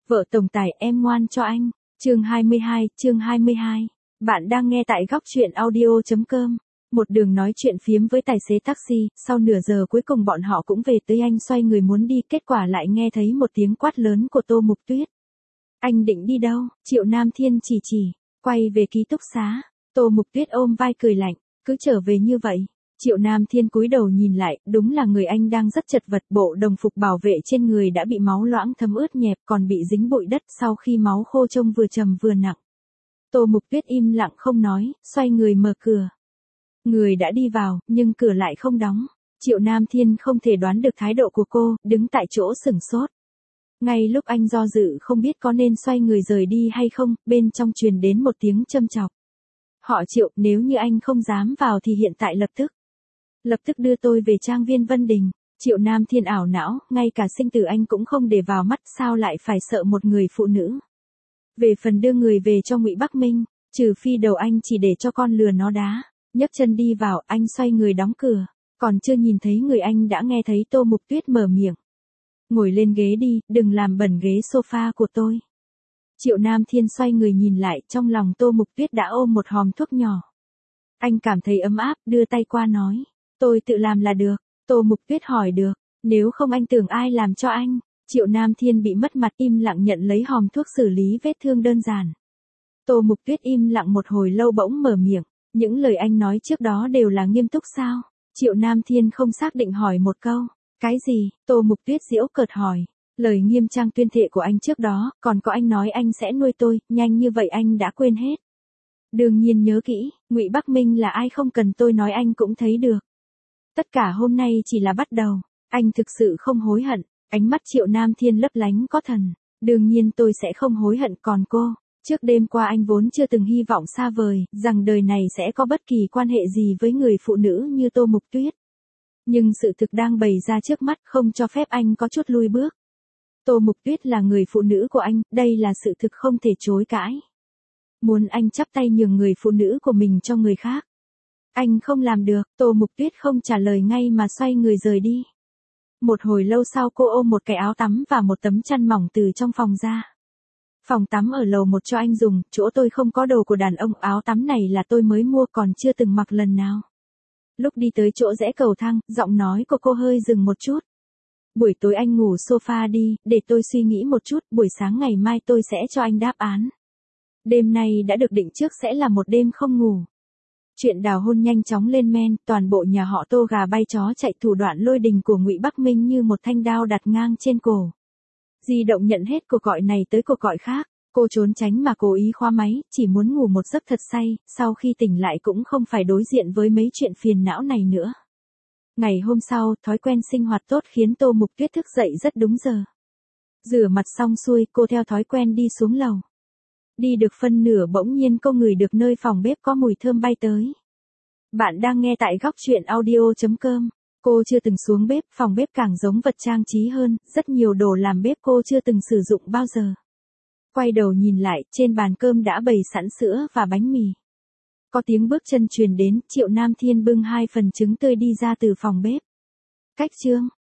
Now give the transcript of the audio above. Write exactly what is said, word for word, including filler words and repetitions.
Vợ tổng tài em ngoan cho anh. Chương hai mươi hai, chương hai mươi hai. Bạn đang nghe tại góc truyện audio chấm com. Một đường nói chuyện phiếm với tài xế taxi, sau nửa giờ cuối cùng bọn họ cũng về tới. Anh xoay người muốn đi, kết quả lại nghe thấy một tiếng quát lớn của Tô Mục Tuyết. Anh định đi đâu? Triệu Nam Thiên chỉ chỉ, quay về ký túc xá. Tô Mục Tuyết ôm vai cười lạnh, cứ trở về như vậy. Triệu Nam Thiên cúi đầu nhìn lại, đúng là người anh đang rất chật vật, bộ đồng phục bảo vệ trên người đã bị máu loãng thấm ướt nhẹp, còn bị dính bụi đất sau khi máu khô trông vừa trầm vừa nặng. Tô Mục Tuyết im lặng không nói, xoay người mở cửa. Người đã đi vào, nhưng cửa lại không đóng. Triệu Nam Thiên không thể đoán được thái độ của cô, đứng tại chỗ sửng sốt. Ngay lúc anh do dự không biết có nên xoay người rời đi hay không, bên trong truyền đến một tiếng châm chọc. Họ Triệu, nếu như anh không dám vào thì hiện tại lập tức. Lập tức đưa tôi về trang viên Vân Đình. Triệu Nam Thiên ảo não, ngay cả sinh tử anh cũng không để vào mắt, sao lại phải sợ một người phụ nữ. Về phần đưa người về cho Ngụy Bắc Minh, trừ phi đầu anh chỉ để cho con lừa nó đá. Nhấc chân đi vào, anh xoay người đóng cửa. Còn chưa nhìn thấy người anh đã nghe thấy Tô Mục Tuyết mở miệng. Ngồi lên ghế đi, đừng làm bẩn ghế sofa của tôi. Triệu Nam Thiên xoay người nhìn lại, trong lòng Tô Mục Tuyết đã ôm một hòm thuốc nhỏ. Anh cảm thấy ấm áp, đưa tay qua nói. Tôi tự làm là được. Tô Mục Tuyết hỏi được. Nếu không anh tưởng ai làm cho anh? Triệu Nam Thiên bị mất mặt im lặng nhận lấy hòm thuốc xử lý vết thương đơn giản. Tô Mục Tuyết im lặng một hồi lâu bỗng mở miệng. Những lời anh nói trước đó đều là nghiêm túc sao? Triệu Nam Thiên không xác định hỏi một câu. Cái gì? Tô Mục Tuyết giễu cợt hỏi. Lời nghiêm trang tuyên thệ của anh trước đó, còn có anh nói anh sẽ nuôi tôi, nhanh như vậy anh đã quên hết. Đương nhiên nhớ kỹ, Ngụy Bắc Minh là ai không cần tôi nói anh cũng thấy được. Tất cả hôm nay chỉ là bắt đầu, anh thực sự không hối hận. Ánh mắt Triệu Nam Thiên lấp lánh có thần. Đương nhiên tôi sẽ không hối hận, còn cô, trước đêm qua anh vốn chưa từng hy vọng xa vời, rằng đời này sẽ có bất kỳ quan hệ gì với người phụ nữ như Tô Mục Tuyết. Nhưng sự thực đang bày ra trước mắt không cho phép anh có chút lui bước. Tô Mục Tuyết là người phụ nữ của anh, đây là sự thực không thể chối cãi. Muốn anh chắp tay nhường người phụ nữ của mình cho người khác. Anh không làm được, Tô Mục Tuyết không trả lời ngay mà xoay người rời đi. Một hồi lâu sau cô ôm một cái áo tắm và một tấm chăn mỏng từ trong phòng ra. Phòng tắm ở lầu một cho anh dùng, chỗ tôi không có đồ của đàn ông, áo tắm này là tôi mới mua còn chưa từng mặc lần nào. Lúc đi tới chỗ rẽ cầu thang, giọng nói của cô hơi dừng một chút. Buổi tối anh ngủ sofa đi, để tôi suy nghĩ một chút, buổi sáng ngày mai tôi sẽ cho anh đáp án. Đêm nay đã được định trước sẽ là một đêm không ngủ. Chuyện đào hôn nhanh chóng lên men, toàn bộ nhà họ Tô gà bay chó chạy, thủ đoạn lôi đình của Ngụy Bắc Minh như một thanh đao đặt ngang trên cổ. Di động nhận hết cuộc gọi này tới cuộc gọi khác, cô trốn tránh mà cố ý khóa máy, chỉ muốn ngủ một giấc thật say, sau khi tỉnh lại cũng không phải đối diện với mấy chuyện phiền não này nữa. Ngày hôm sau, thói quen sinh hoạt tốt khiến Tô Mục Tuyết thức dậy rất đúng giờ. Rửa mặt xong xuôi, cô theo thói quen đi xuống lầu. Đi được phân nửa bỗng nhiên cô ngửi được nơi phòng bếp có mùi thơm bay tới. Bạn đang nghe tại góc truyện audio chấm com. Cô chưa từng xuống bếp, phòng bếp càng giống vật trang trí hơn, rất nhiều đồ làm bếp cô chưa từng sử dụng bao giờ. Quay đầu nhìn lại, trên bàn cơm đã bày sẵn sữa và bánh mì. Có tiếng bước chân truyền đến, Triệu Nam Thiên bưng hai phần trứng tươi đi ra từ phòng bếp. Cách chương,